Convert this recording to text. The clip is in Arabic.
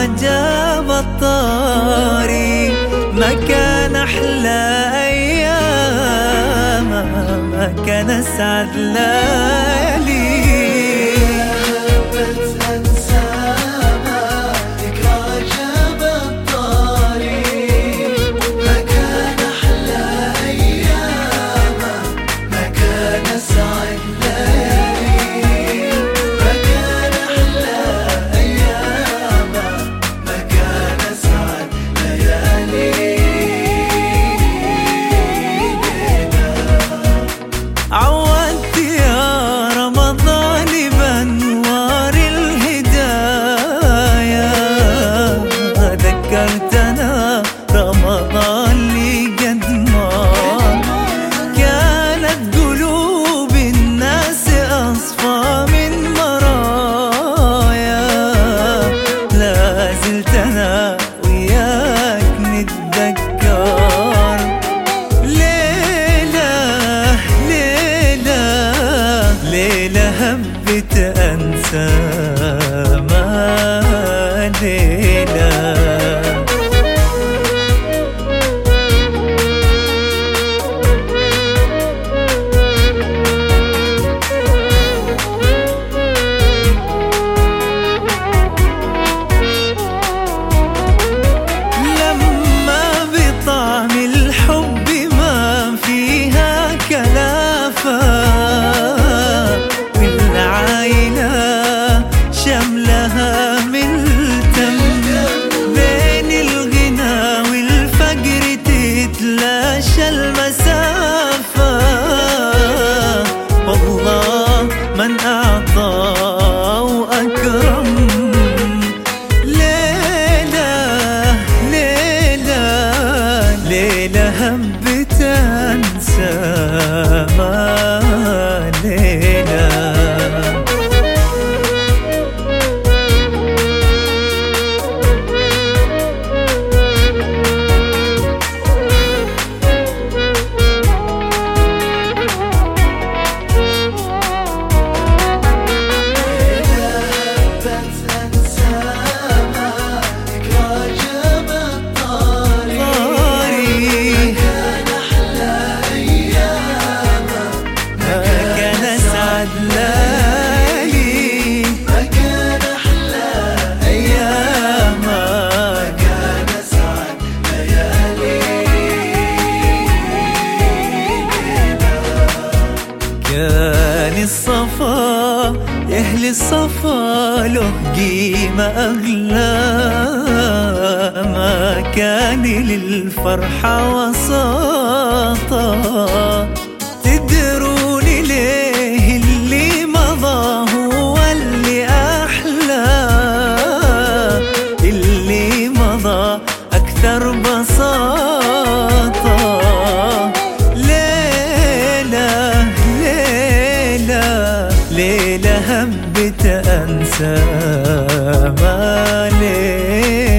جاب الطاري ما كان أحلى أيام، ما كان أسعد ليالي. عودت يا رمضان بأنوار الهدايا، ذكرتنا رمضان لي قد مر، كانت قلوب الناس أصفى من مرايا، لا زلت أنا وياك نتذكر. ليلة هبت أنسى ما ليلة. لما بطعم الحب ما فيها كلافة، شملها ملتم بين الغنى والفقر، تتلاشى المسافة. والله من أعطى وأكرم. ليلة هبت أنسى ما ليلة. كان الصفا يهل الصفا له قيمة أغلى، ما كان للفرحة وساطة. تدروني ليه اللي مضى هو اللي أحلى، اللي مضى أكثر بساطة. ليلة هبت أنسى ما ليلة.